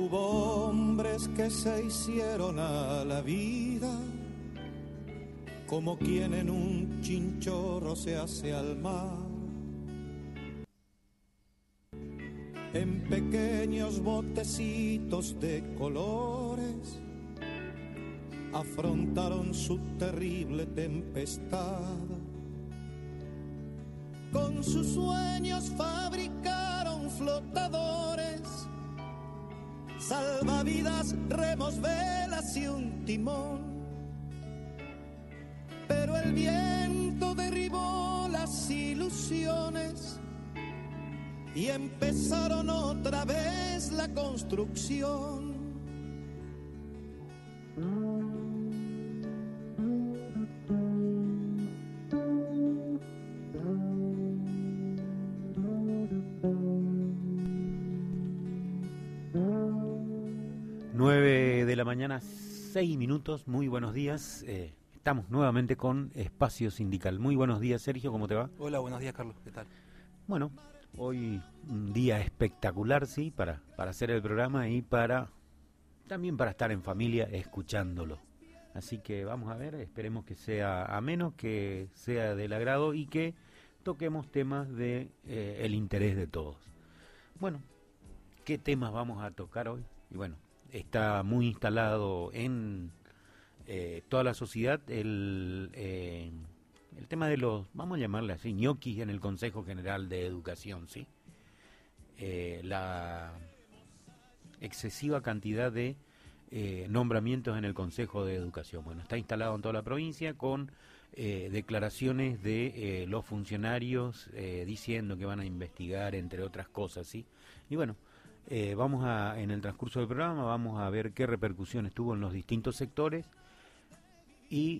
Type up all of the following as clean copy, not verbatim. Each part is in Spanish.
Hubo hombres que se hicieron a la vida como quien en un chinchorro se hace al mar. En pequeños botecitos de colores afrontaron su terrible tempestad. Con sus sueños fabricaron flotadores, salvavidas, remos, velas y un timón. Pero el viento derribó las ilusiones y empezaron otra vez la construcción. 9 de la mañana, 6 minutos, muy buenos días. Estamos nuevamente con Espacio Sindical. Muy buenos días, Sergio, ¿cómo te va? Hola, buenos días, Carlos, ¿qué tal? Bueno, hoy un día espectacular, sí, para hacer el programa y también para estar en familia escuchándolo. Así que vamos a ver, esperemos que sea ameno, que sea del agrado y que toquemos temas de el interés de todos. Bueno, ¿qué temas vamos a tocar hoy? Y bueno, está muy instalado en toda la sociedad el tema de los, vamos a llamarle así, ñoquis en el Consejo General de Educación, ¿sí? La excesiva cantidad de nombramientos en el Consejo de Educación. Bueno, está instalado en toda la provincia con declaraciones de los funcionarios diciendo que van a investigar, entre otras cosas, ¿sí? Y bueno, en el transcurso del programa vamos a ver qué repercusiones tuvo en los distintos sectores y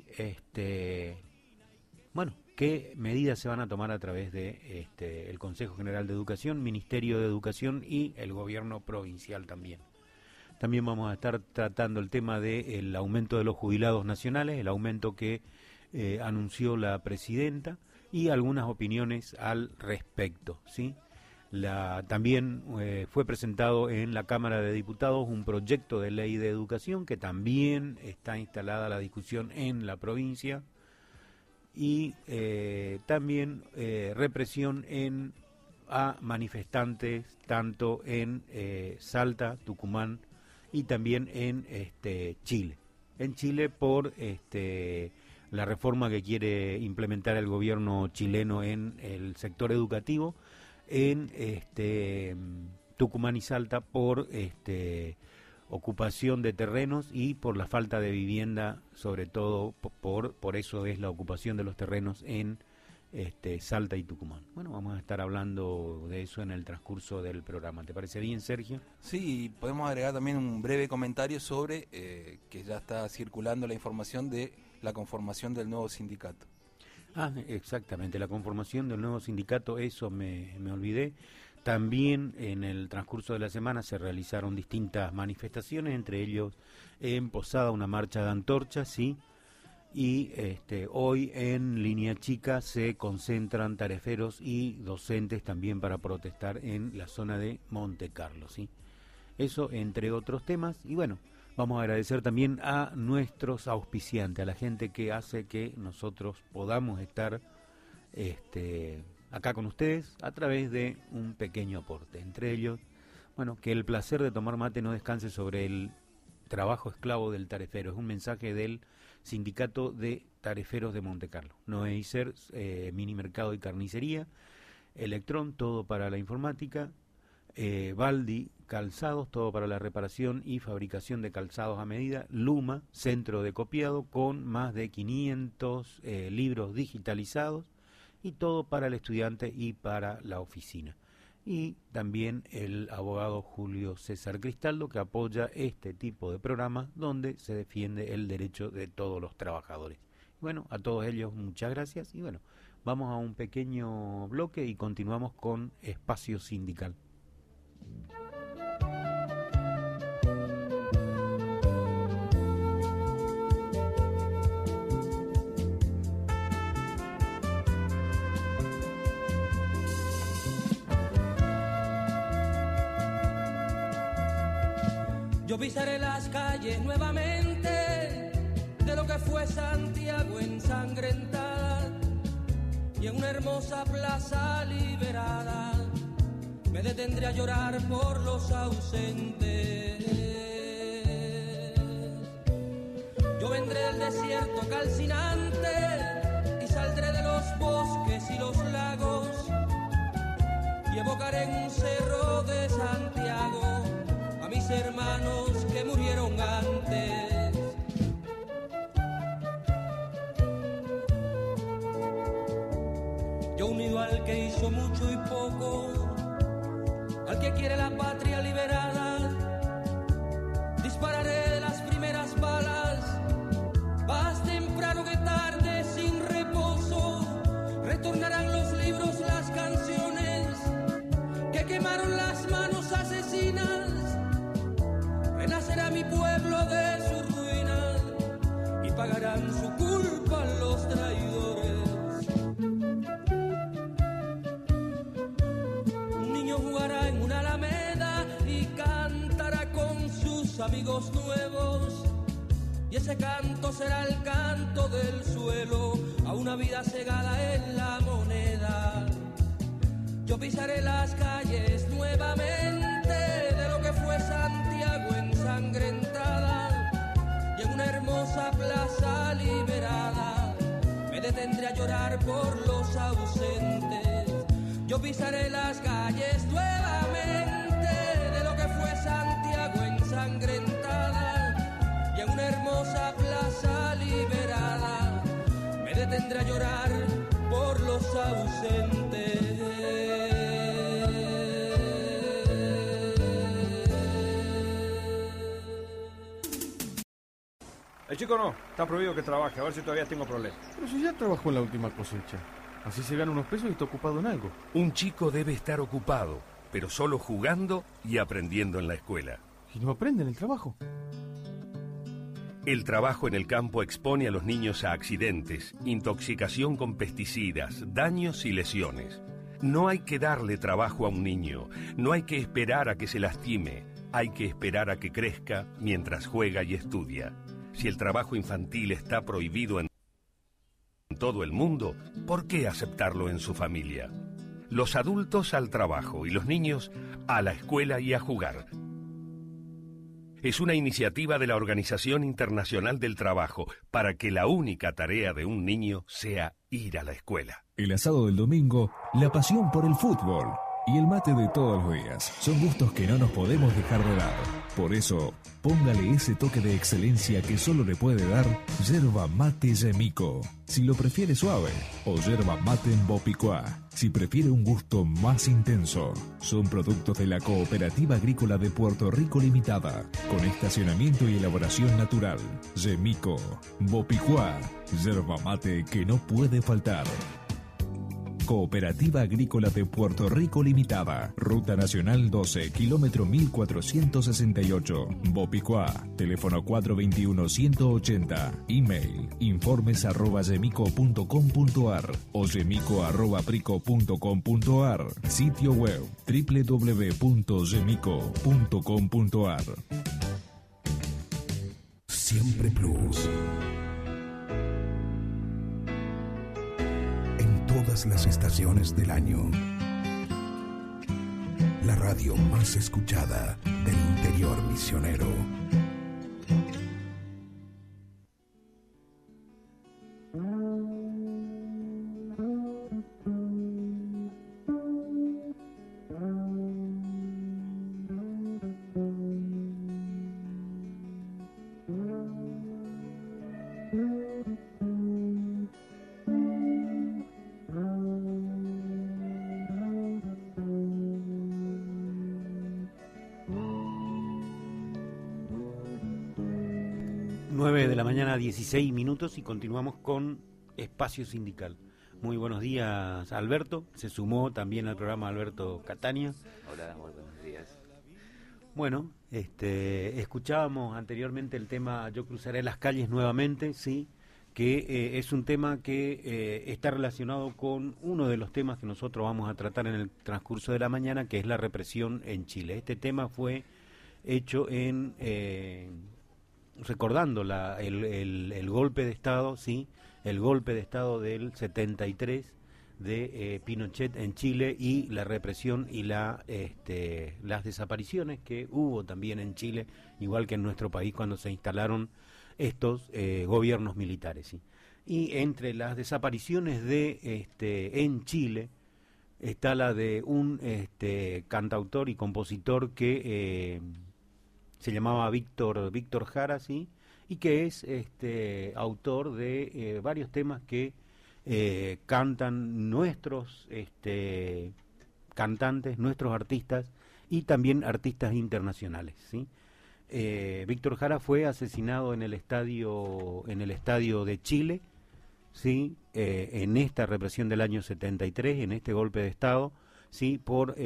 bueno, qué medidas se van a tomar a través de el Consejo General de Educación, Ministerio de Educación y el gobierno provincial también. También vamos a estar tratando el tema del aumento de los jubilados nacionales, el aumento que anunció la presidenta y algunas opiniones al respecto, ¿sí? También fue presentado en la Cámara de Diputados un proyecto de ley de educación que también está instalada la discusión en la provincia y también represión a manifestantes tanto en Salta, Tucumán y también en Chile. En Chile por la reforma que quiere implementar el gobierno chileno en el sector educativo, en Tucumán y Salta por ocupación de terrenos y por la falta de vivienda, sobre todo por eso es la ocupación de los terrenos en Salta y Tucumán. Bueno, vamos a estar hablando de eso en el transcurso del programa. ¿Te parece bien, Sergio? Sí, podemos agregar también un breve comentario sobre que ya está circulando la información de la conformación del nuevo sindicato. Exactamente, la conformación del nuevo sindicato, eso me olvidé. También en el transcurso de la semana se realizaron distintas manifestaciones, entre ellos en Posada una marcha de antorchas, sí, y hoy en Línea Chica se concentran tareferos y docentes también para protestar en la zona de Monte Carlo, sí. Eso entre otros temas, y bueno, vamos a agradecer también a nuestros auspiciantes, a la gente que hace que nosotros podamos estar acá con ustedes a través de un pequeño aporte. Entre ellos, bueno, que el placer de tomar mate no descanse sobre el trabajo esclavo del tarefero. Es un mensaje del Sindicato de Tareferos de Monte Carlo. Noé Iser, Mini Mercado y Carnicería, Electrón, todo para la informática, Baldi Calzados, todo para la reparación y fabricación de calzados a medida, Luma, centro de copiado con más de 500 libros digitalizados y todo para el estudiante y para la oficina. Y también el abogado Julio César Cristaldo, que apoya este tipo de programas donde se defiende el derecho de todos los trabajadores. Bueno, a todos ellos muchas gracias y bueno, vamos a un pequeño bloque y continuamos con Espacio Sindical. Yo pisaré las calles nuevamente de lo que fue Santiago ensangrentada, y en una hermosa plaza liberada me detendré a llorar por los ausentes. Yo vendré del desierto calcinante y saldré de los bosques y los lagos, y evocaré en un cerro de Santiago a mis hermanos que murieron antes. Yo unido al que hizo mucho y poco, al que quiere la patria liberada, dispararé de las primeras balas, más temprano que tarde sin reposo. Retornarán los libros, las canciones que quemaron las manos asesinas. Renacerá mi pueblo de su ruina y pagarán su culpa los traidores. Un niño jugará en una alameda y cantará con sus amigos nuevos, y ese canto será el canto del suelo a una vida cegada en la moneda. Yo pisaré las calles nuevamente de lo que fue Santiago ensangrentada, y en una hermosa plaza liberada me detendré a llorar por los ausentes. Yo pisaré las calles nuevamente de lo que fue Santiago ensangrentada, y en una hermosa plaza liberada me detendré a llorar por los ausentes. El chico no, está prohibido que trabaje, a ver si todavía tengo problemas. Pero si ya trabajó en la última cosecha. Así se gana unos pesos y está ocupado en algo. Un chico debe estar ocupado, pero solo jugando y aprendiendo en la escuela. ¿Y no aprende en el trabajo? El trabajo en el campo expone a los niños a accidentes, intoxicación con pesticidas, daños y lesiones. No hay que darle trabajo a un niño, no hay que esperar a que se lastime, hay que esperar a que crezca mientras juega y estudia. Si el trabajo infantil está prohibido en todo el mundo, ¿por qué aceptarlo en su familia? Los adultos al trabajo y los niños a la escuela y a jugar. Es una iniciativa de la Organización Internacional del Trabajo para que la única tarea de un niño sea ir a la escuela. El asado del domingo, la pasión por el fútbol y el mate de todos los días son gustos que no nos podemos dejar de lado. Por eso, póngale ese toque de excelencia que solo le puede dar yerba mate Yemico, si lo prefiere suave, o yerba mate en Bopicuá, si prefiere un gusto más intenso. Son productos de la Cooperativa Agrícola de Puerto Rico Limitada, con estacionamiento y elaboración natural. Yemico, Bopicuá, yerba mate que no puede faltar. Cooperativa Agrícola de Puerto Rico Limitada, Ruta Nacional 12, kilómetro 1468, Bopicuá, teléfono 421-180, email, informes@yemico.com.ar o yemico@prico.com.ar, sitio web, www.yemico.com.ar. Siempre Plus. Todas las estaciones del año. La radio más escuchada del interior misionero. De la mañana, 16 minutos, y continuamos con Espacio Sindical. Muy buenos días, Alberto. Se sumó también al programa Alberto Catania. Hola, muy buenos días. Bueno, escuchábamos anteriormente el tema Yo cruzaré las calles nuevamente, sí, que es un tema que está relacionado con uno de los temas que nosotros vamos a tratar en el transcurso de la mañana, que es la represión en Chile. Este tema fue hecho en recordando el golpe de Estado, sí, el golpe de Estado del 73 de Pinochet en Chile y la represión y las desapariciones que hubo también en Chile, igual que en nuestro país cuando se instalaron estos gobiernos militares, sí. Y entre las desapariciones en Chile está la de un cantautor y compositor que se llamaba Víctor Jara, ¿sí? Y que es autor de varios temas que cantan nuestros cantantes, nuestros artistas y también artistas internacionales, ¿sí? Víctor Jara fue asesinado en el estadio de Chile, ¿sí? En esta represión del año 73, en este golpe de Estado, ¿sí? Por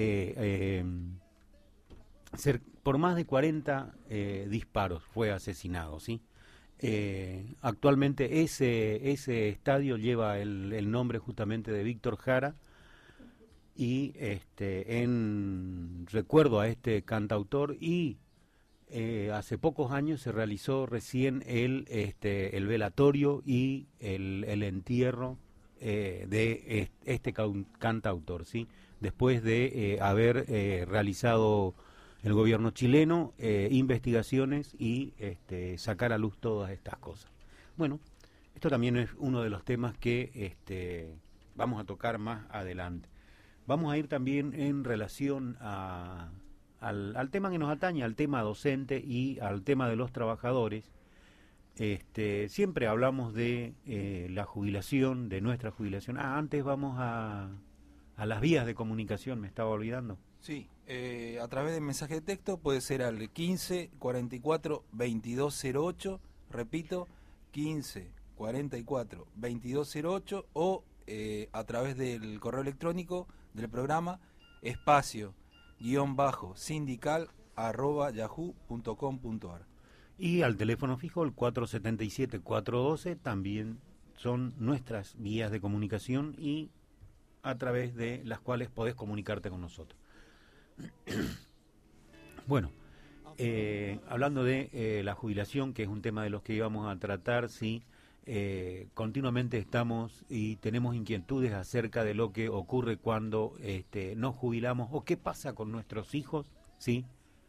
más de 40 disparos fue asesinado, ¿sí? Actualmente ese estadio lleva el nombre justamente de Víctor Jara, y en recuerdo a este cantautor, y hace pocos años se realizó recién el velatorio y el entierro de este cantautor, ¿sí? Después de haber realizado el gobierno chileno investigaciones y sacar a luz todas estas cosas. Bueno, esto también es uno de los temas que vamos a tocar más adelante. Vamos a ir también en relación al tema que nos atañe, al tema docente y al tema de los trabajadores. Siempre hablamos de la jubilación, de nuestra jubilación. Antes vamos a las vías de comunicación, me estaba olvidando. Sí, a través de mensaje de texto puede ser al 15 44 2208, repito, 15 44 2208, o a través del correo electrónico del programa espacio_sindical@yahoo.com.ar. Y al teléfono fijo, el 477-412, también son nuestras vías de comunicación y a través de las cuales podés comunicarte con nosotros. Bueno, hablando de la jubilación, que es un tema de los que íbamos a tratar, sí, continuamente estamos y tenemos inquietudes acerca de lo que ocurre cuando nos jubilamos, o qué pasa con nuestros hijos, sí,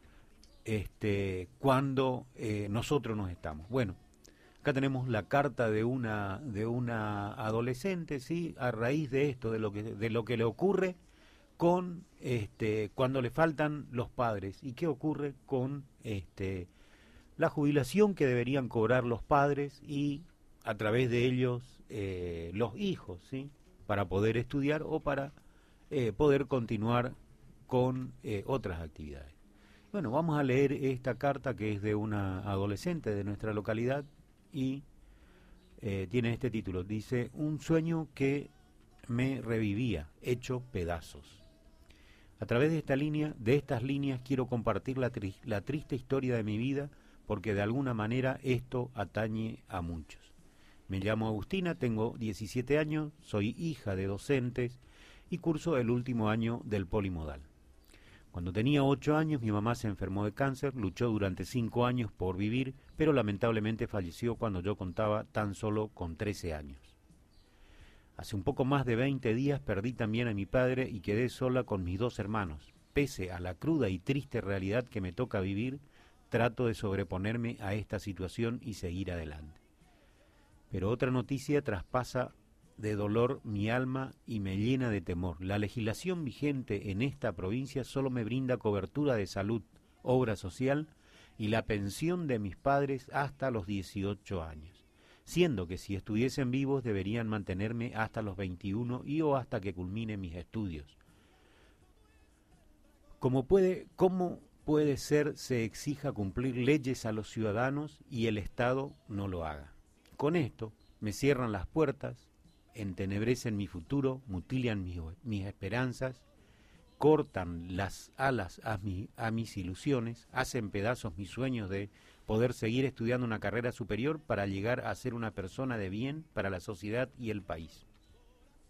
cuando nosotros nos estamos. Bueno, acá tenemos la carta de una adolescente, sí, a raíz de esto, de lo que le ocurre con cuando le faltan los padres, y qué ocurre con la jubilación que deberían cobrar los padres y a través de ellos los hijos, ¿sí? Para poder estudiar o para poder continuar con otras actividades. Bueno, vamos a leer esta carta, que es de una adolescente de nuestra localidad, y tiene este título. Dice: un sueño que me revivía, hecho pedazos. A través de estas líneas quiero compartir la triste historia de mi vida, porque de alguna manera esto atañe a muchos. Me llamo Agustina, tengo 17 años, soy hija de docentes y curso el último año del polimodal. Cuando tenía 8 años mi mamá se enfermó de cáncer, luchó durante 5 años por vivir, pero lamentablemente falleció cuando yo contaba tan solo con 13 años. Hace un poco más de 20 días perdí también a mi padre y quedé sola con mis 2 hermanos. Pese a la cruda y triste realidad que me toca vivir, trato de sobreponerme a esta situación y seguir adelante. Pero otra noticia traspasa de dolor mi alma y me llena de temor. La legislación vigente en esta provincia solo me brinda cobertura de salud, obra social y la pensión de mis padres hasta los 18 años. Siendo que si estuviesen vivos deberían mantenerme hasta los 21 o hasta que culmine mis estudios. ¿Cómo puede ser se exija cumplir leyes a los ciudadanos y el Estado no lo haga? Con esto me cierran las puertas, entenebrecen mi futuro, mutilan mis esperanzas, cortan las alas a mis ilusiones, hacen pedazos mis sueños de poder seguir estudiando una carrera superior para llegar a ser una persona de bien para la sociedad y el país.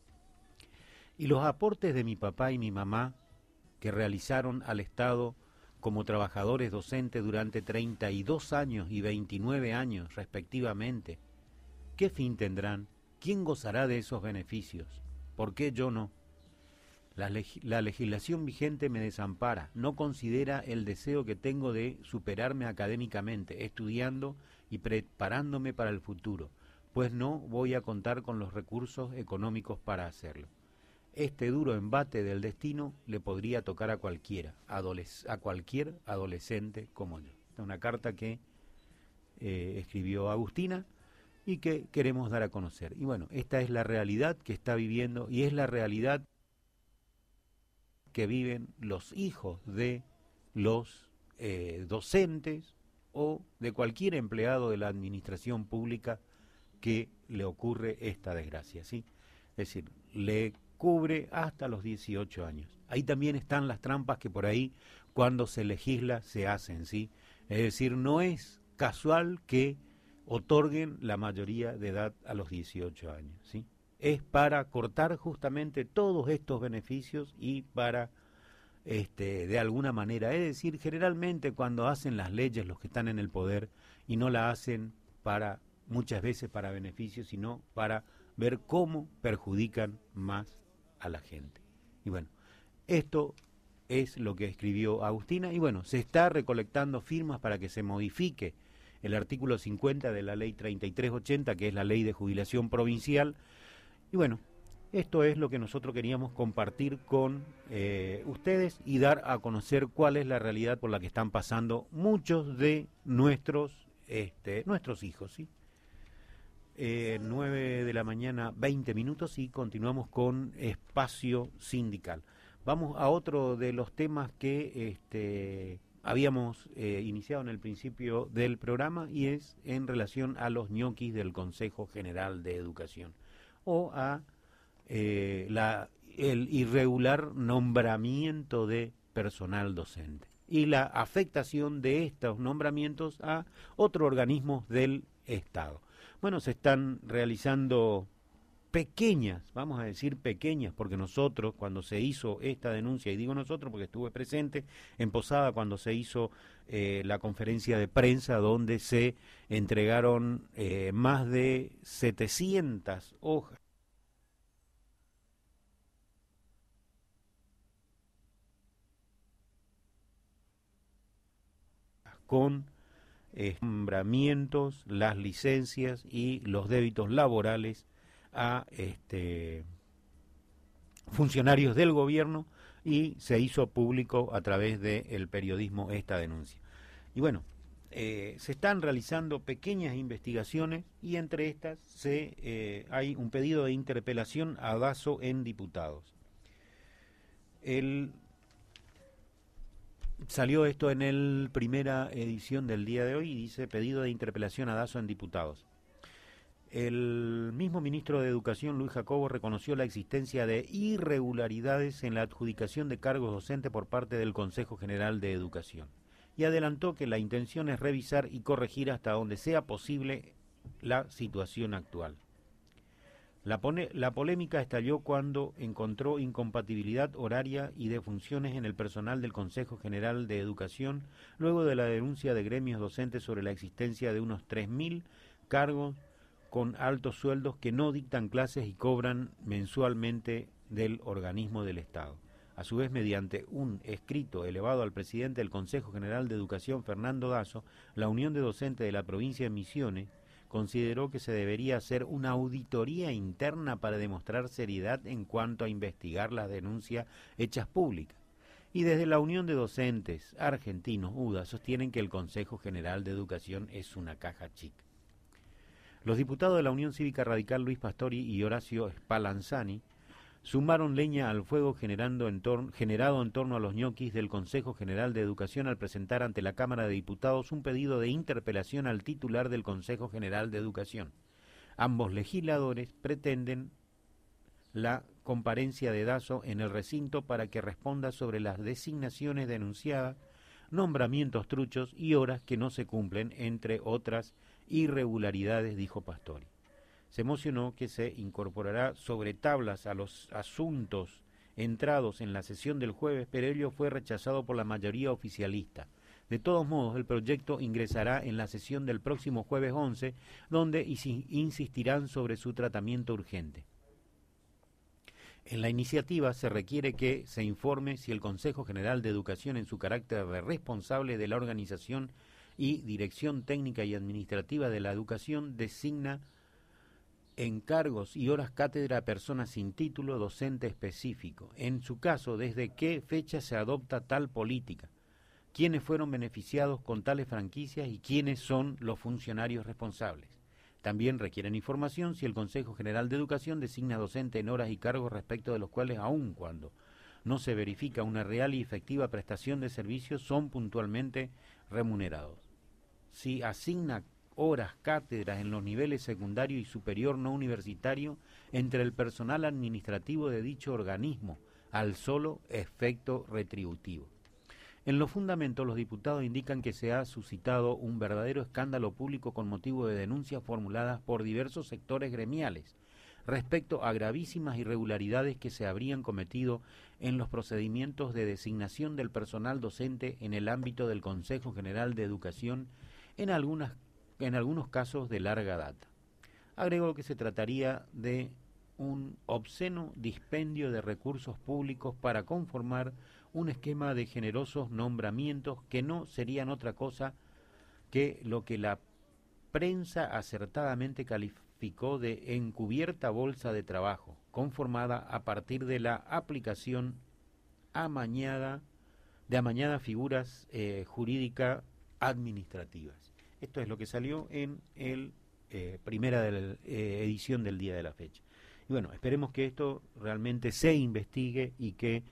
Y los aportes de mi papá y mi mamá que realizaron al Estado como trabajadores docentes durante 32 años y 29 años respectivamente. ¿Qué fin tendrán? ¿Quién gozará de esos beneficios? ¿Por qué yo no? La legislación vigente me desampara, no considera el deseo que tengo de superarme académicamente, estudiando y preparándome para el futuro, pues no voy a contar con los recursos económicos para hacerlo. Este duro embate del destino le podría tocar a cualquiera, a cualquier adolescente como yo. Esta es una carta que escribió Agustina y que queremos dar a conocer. Y bueno, esta es la realidad que está viviendo y es la realidad que viven los hijos de los docentes o de cualquier empleado de la administración pública que le ocurre esta desgracia, ¿sí? Es decir, le cubre hasta los 18 años. Ahí también están las trampas que por ahí, cuando se legisla, se hacen, ¿sí? Es decir, no es casual que otorguen la mayoría de edad a los 18 años, ¿sí? Es para cortar justamente todos estos beneficios y para, de alguna manera, es decir, generalmente cuando hacen las leyes los que están en el poder y no la hacen para, muchas veces para beneficios, sino para ver cómo perjudican más a la gente. Y bueno, esto es lo que escribió Agustina y bueno, se está recolectando firmas para que se modifique el artículo 50 de la ley 3380, que es la ley de jubilación provincial. Y bueno, esto es lo que nosotros queríamos compartir con ustedes y dar a conocer cuál es la realidad por la que están pasando muchos de nuestros hijos, ¿sí? 9 de la mañana, 20 minutos y continuamos con Espacio Sindical. Vamos a otro de los temas que habíamos iniciado en el principio del programa y es en relación a los ñoquis del Consejo General de Educación o a el irregular nombramiento de personal docente y la afectación de estos nombramientos a otros organismos del Estado. Bueno, se están realizando pequeñas, vamos a decir pequeñas, porque nosotros cuando se hizo esta denuncia, y digo nosotros porque estuve presente en Posada cuando se hizo la conferencia de prensa donde se entregaron más de 700 hojas con nombramientos, las licencias y los débitos laborales a funcionarios del gobierno y se hizo público a través del periodismo esta denuncia. Y bueno, se están realizando pequeñas investigaciones y entre estas hay un pedido de interpelación a Dazo en diputados. Salió esto en la primera edición del día de hoy y dice pedido de interpelación a Dazo en diputados. El mismo ministro de Educación, Luis Jacobo, reconoció la existencia de irregularidades en la adjudicación de cargos docentes por parte del Consejo General de Educación y adelantó que la intención es revisar y corregir hasta donde sea posible la situación actual. La polémica estalló cuando encontró incompatibilidad horaria y de funciones en el personal del Consejo General de Educación luego de la denuncia de gremios docentes sobre la existencia de unos 3.000 cargos con altos sueldos que no dictan clases y cobran mensualmente del organismo del Estado. A su vez, mediante un escrito elevado al presidente del Consejo General de Educación, Fernando Dazo, la Unión de Docentes de la provincia de Misiones consideró que se debería hacer una auditoría interna para demostrar seriedad en cuanto a investigar las denuncias hechas públicas. Y desde la Unión de Docentes Argentinos, UDA, sostienen que el Consejo General de Educación es una caja chica. Los diputados de la Unión Cívica Radical Luis Pastori y Horacio Spallanzani sumaron leña al fuego generado en torno a los ñoquis del Consejo General de Educación al presentar ante la Cámara de Diputados un pedido de interpelación al titular del Consejo General de Educación. Ambos legisladores pretenden la comparencia de Dazo en el recinto para que responda sobre las designaciones denunciadas, nombramientos truchos y horas que no se cumplen, entre otras irregularidades, dijo Pastori. Se emocionó que se incorporará sobre tablas a los asuntos entrados en la sesión del jueves, pero ello fue rechazado por la mayoría oficialista. De todos modos, el proyecto ingresará en la sesión del próximo jueves 11, donde insistirán sobre su tratamiento urgente. En la iniciativa se requiere que se informe si el Consejo General de Educación, en su carácter de responsable de la organización y dirección técnica y administrativa de la educación, designa en cargos y horas cátedra a personas sin título docente específico. En su caso, ¿desde qué fecha se adopta tal política? ¿Quiénes fueron beneficiados con tales franquicias y quiénes son los funcionarios responsables? También requieren información si el Consejo General de Educación designa docente en horas y cargos respecto de los cuales, aun cuando no se verifica una real y efectiva prestación de servicios, son puntualmente remunerados. Si asigna horas cátedras en los niveles secundario y superior no universitario entre el personal administrativo de dicho organismo, al solo efecto retributivo. En los fundamentos, los diputados indican que se ha suscitado un verdadero escándalo público con motivo de denuncias formuladas por diversos sectores gremiales respecto a gravísimas irregularidades que se habrían cometido en los procedimientos de designación del personal docente en el ámbito del Consejo General de Educación, en algunos casos de larga data. Agregó que se trataría de un obsceno dispendio de recursos públicos para conformar un esquema de generosos nombramientos que no serían otra cosa que lo que la prensa acertadamente calificó de encubierta bolsa de trabajo, conformada a partir de la aplicación amañada figuras jurídicas administrativas. Esto es lo que salió en el primera edición del día de la fecha. Y bueno, esperemos que esto realmente se investigue y que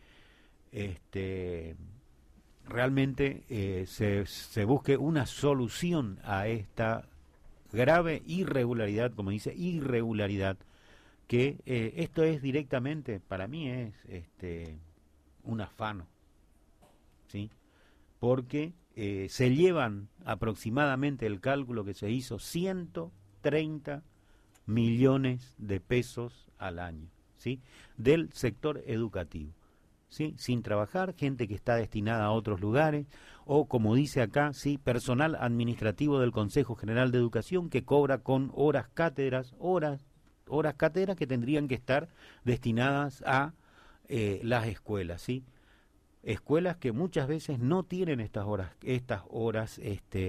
realmente se busque una solución a esta grave irregularidad, como dice, irregularidad, que esto es directamente, para mí es un afano, ¿sí? Porque se llevan aproximadamente, el cálculo que se hizo, 130 millones de pesos al año, ¿sí? Del sector educativo, ¿sí? Sin trabajar, gente que está destinada a otros lugares, o como dice acá, ¿sí? Personal administrativo del Consejo General de Educación que cobra con horas cátedras que tendrían que estar destinadas a las escuelas, ¿sí? Escuelas que muchas veces no tienen estas horas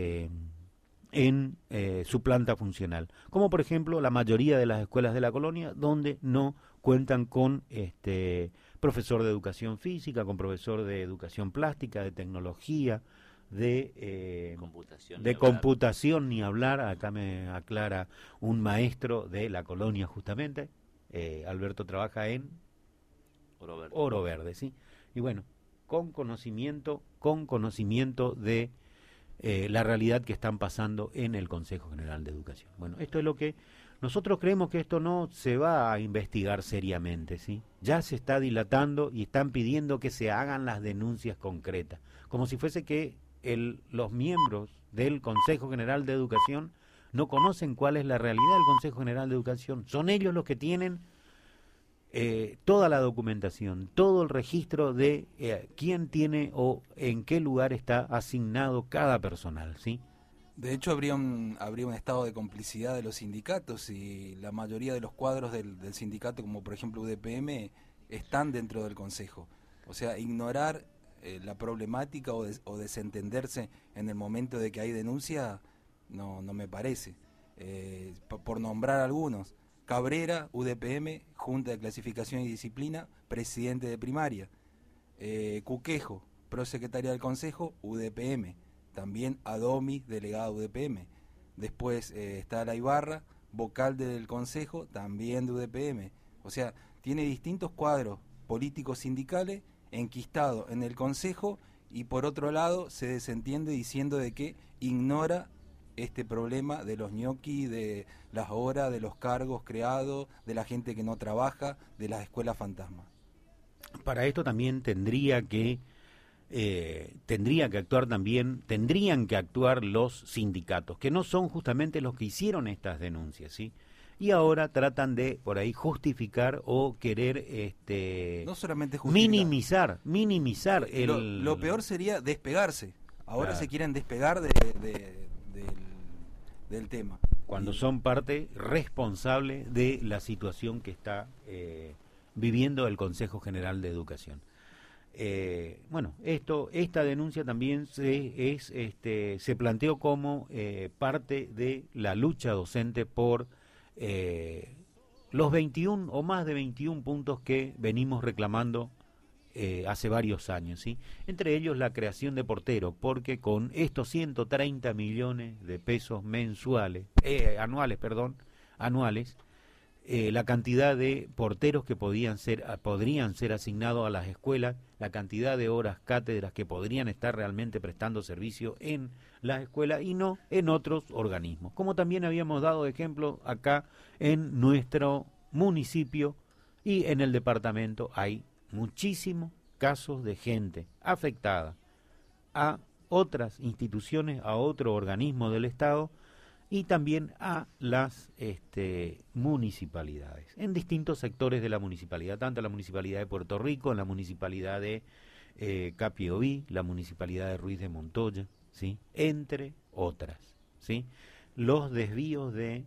en su planta funcional, como por ejemplo la mayoría de las escuelas de la colonia, donde no cuentan con profesor de educación física, con profesor de educación plástica, de tecnología, de computación, ni hablar. Acá me aclara un maestro de la colonia justamente, Alberto trabaja en Oro Verde, ¿sí? Y bueno, con conocimiento de la realidad que están pasando en el Consejo General de Educación. Bueno, esto es lo que nosotros creemos, que esto no se va a investigar seriamente, ¿sí? Ya se está dilatando y están pidiendo que se hagan las denuncias concretas, como si fuese que los miembros del Consejo General de Educación no conocen cuál es la realidad del Consejo General de Educación. Son ellos los que tienen toda la documentación, todo el registro de quién tiene o en qué lugar está asignado cada personal, ¿sí? De hecho, habría un estado de complicidad de los sindicatos, y la mayoría de los cuadros del sindicato, como por ejemplo UDPM, están dentro del Consejo. O sea, ignorar la problemática o desentenderse en el momento de que hay denuncia, no me parece. Por nombrar algunos: Cabrera, UDPM, Junta de Clasificación y Disciplina, presidente de primaria. Cuquejo, prosecretaria del Consejo, UDPM. También Adomi, delegada UDPM. Después está la Ibarra, vocal del Consejo, también de UDPM. O sea, tiene distintos cuadros políticos sindicales enquistados en el Consejo, y por otro lado se desentiende diciendo de que ignora este problema de los ñoquis, de las horas, de los cargos creados, de la gente que no trabaja, de las escuelas fantasmas. Para esto también tendrían que actuar los sindicatos, que no son justamente los que hicieron estas denuncias, ¿sí? y ahora tratan de por ahí justificar o querer no solamente justificar, minimizar lo peor sería despegarse. Ahora claro. Se quieren despegar del tema. Cuando son parte responsable de la situación que está viviendo el Consejo General de Educación. Bueno, esta denuncia también se planteó como parte de la lucha docente por los 21 o más de 21 puntos que venimos reclamando hace varios años, ¿sí? Entre ellos la creación de porteros, porque con estos 130 millones de pesos anuales, la cantidad de porteros que podrían ser asignados a las escuelas, la cantidad de horas cátedras que podrían estar realmente prestando servicio en las escuelas y no en otros organismos. Como también habíamos dado ejemplo acá en nuestro municipio y en el departamento, hay muchísimos casos de gente afectada a otras instituciones, a otro organismo del Estado, y también a las municipalidades, en distintos sectores de la municipalidad, tanto la municipalidad de Puerto Rico, la municipalidad de Capiobí, la municipalidad de Ruiz de Montoya, ¿sí? Entre otras, ¿sí? Los desvíos de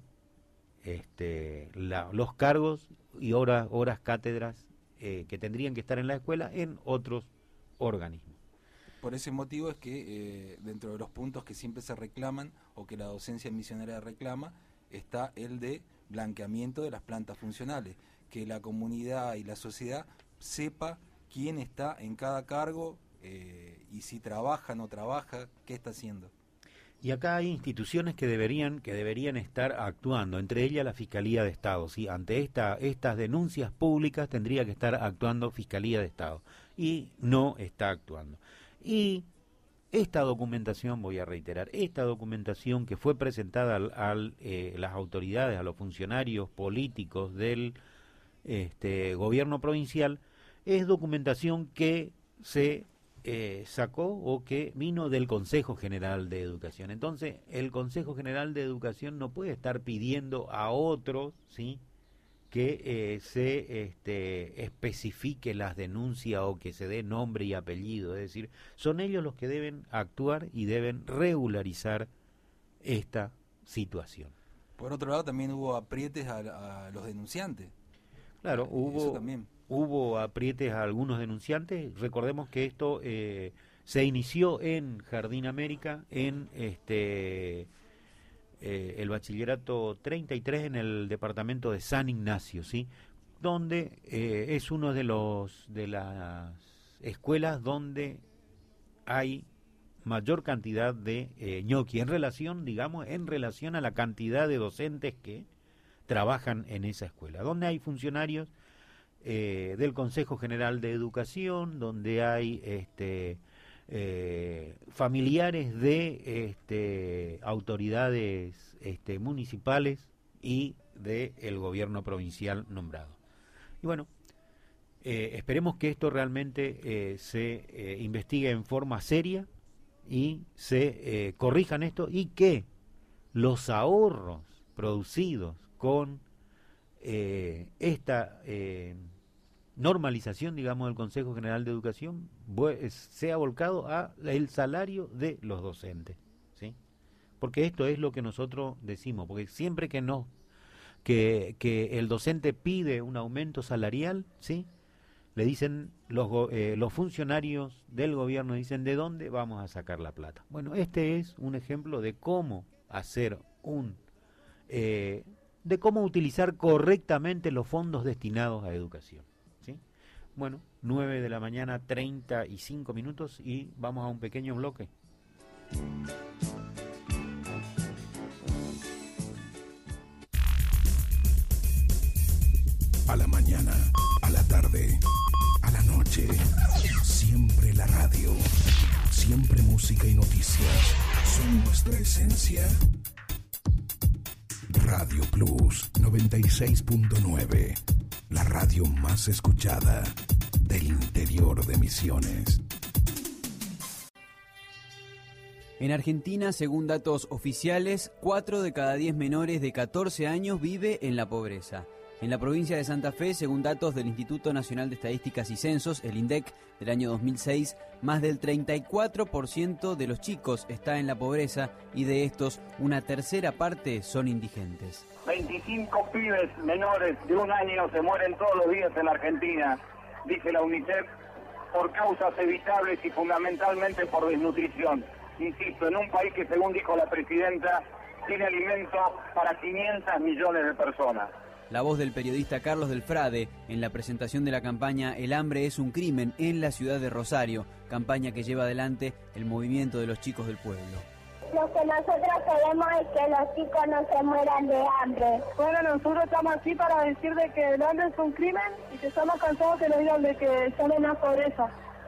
los cargos y horas cátedras que tendrían que estar en la escuela en otros organismos. Por ese motivo es que dentro de los puntos que siempre se reclaman o que la docencia misionera reclama está el de blanqueamiento de las plantas funcionales, que la comunidad y la sociedad sepa quién está en cada cargo y si trabaja, no trabaja, qué está haciendo. Y acá hay instituciones que deberían estar actuando, entre ellas la Fiscalía de Estado, ¿sí? Ante estas denuncias públicas tendría que estar actuando Fiscalía de Estado y no está actuando. Y esta documentación, voy a reiterar, esta documentación que fue presentada a las autoridades, a los funcionarios políticos del gobierno provincial, es documentación que se sacó o que vino del Consejo General de Educación. Entonces, el Consejo General de Educación no puede estar pidiendo a otros, ¿sí?, que se especifique las denuncias o que se dé nombre y apellido. Es decir, son ellos los que deben actuar y deben regularizar esta situación. Por otro lado, también hubo aprietes a los denunciantes. Claro, hubo aprietes a algunos denunciantes. Recordemos que esto se inició en Jardín América, en el bachillerato 33 en el departamento de San Ignacio, ¿sí?, donde es uno de las escuelas donde hay mayor cantidad de ñoqui en relación a la cantidad de docentes que trabajan en esa escuela, donde hay funcionarios del Consejo General de Educación, donde hay familiares de autoridades municipales y del gobierno provincial nombrado. Y bueno, esperemos que esto realmente se investigue en forma seria y se corrijan esto, y que los ahorros producidos con esta normalización, digamos, del Consejo General de Educación sea volcado a el salario de los docentes, ¿sí? Porque esto es lo que nosotros decimos, porque siempre que el docente pide un aumento salarial, ¿sí?, le dicen los funcionarios del gobierno, dicen, ¿de dónde vamos a sacar la plata? Bueno, este es un ejemplo de cómo hacer de cómo utilizar correctamente los fondos destinados a educación, ¿sí? Bueno, 9 de la mañana, 35 minutos, y vamos a un pequeño bloque. A la mañana, a la tarde, a la noche, siempre la radio, siempre música y noticias, son nuestra esencia. Radio Plus 96.9, la radio más escuchada del interior de Misiones. En Argentina, según datos oficiales, 4 de cada 10 menores de 14 años vive en la pobreza. En la provincia de Santa Fe, según datos del Instituto Nacional de Estadísticas y Censos, el INDEC, del año 2006, más del 34% de los chicos está en la pobreza y de estos, una tercera parte son indigentes. 25 pibes menores de 1 año se mueren todos los días en la Argentina, dice la UNICEF, por causas evitables y fundamentalmente por desnutrición. Insisto, en un país que, según dijo la presidenta, tiene alimento para 500 millones de personas. La voz del periodista Carlos del Frade en la presentación de la campaña El hambre es un crimen en la ciudad de Rosario, campaña que lleva adelante el movimiento de los chicos del pueblo. Lo que nosotros queremos es que los chicos no se mueran de hambre. Bueno, nosotros estamos aquí para decir de que el hambre es un crimen y que estamos cansados que nos digan de que estamos en la pobreza.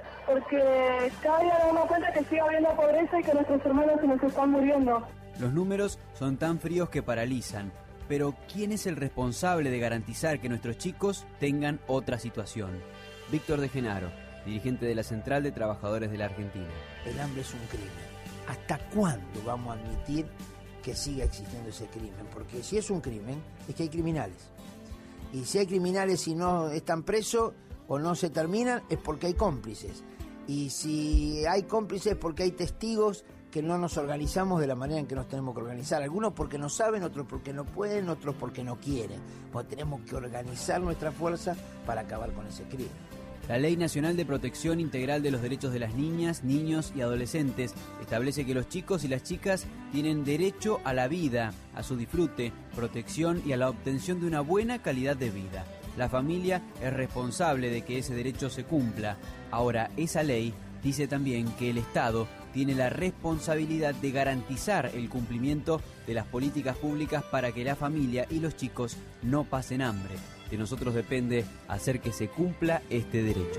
Porque cada día nos damos cuenta que sigue habiendo pobreza y que nuestros hermanos se nos están muriendo. Los números son tan fríos que paralizan. Pero, ¿quién es el responsable de garantizar que nuestros chicos tengan otra situación? Víctor de Genaro, dirigente de la Central de Trabajadores de la Argentina. El hambre es un crimen. ¿Hasta cuándo vamos a admitir que siga existiendo ese crimen? Porque si es un crimen, es que hay criminales. Y si hay criminales y no están presos o no se terminan, es porque hay cómplices. Y si hay cómplices, porque hay testigos que no nos organizamos de la manera en que nos tenemos que organizar. Algunos porque no saben, otros porque no pueden, otros porque no quieren. Pues tenemos que organizar nuestra fuerza para acabar con ese crimen. La Ley Nacional de Protección Integral de los Derechos de las Niñas, Niños y Adolescentes establece que los chicos y las chicas tienen derecho a la vida, a su disfrute, protección y a la obtención de una buena calidad de vida. La familia es responsable de que ese derecho se cumpla. Ahora, esa ley dice también que el Estado tiene la responsabilidad de garantizar el cumplimiento de las políticas públicas para que la familia y los chicos no pasen hambre. De nosotros depende hacer que se cumpla este derecho.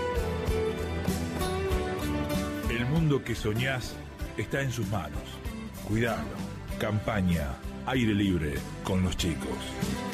El mundo que soñás está en sus manos. Cuidalo. Campaña Aire Libre con los chicos.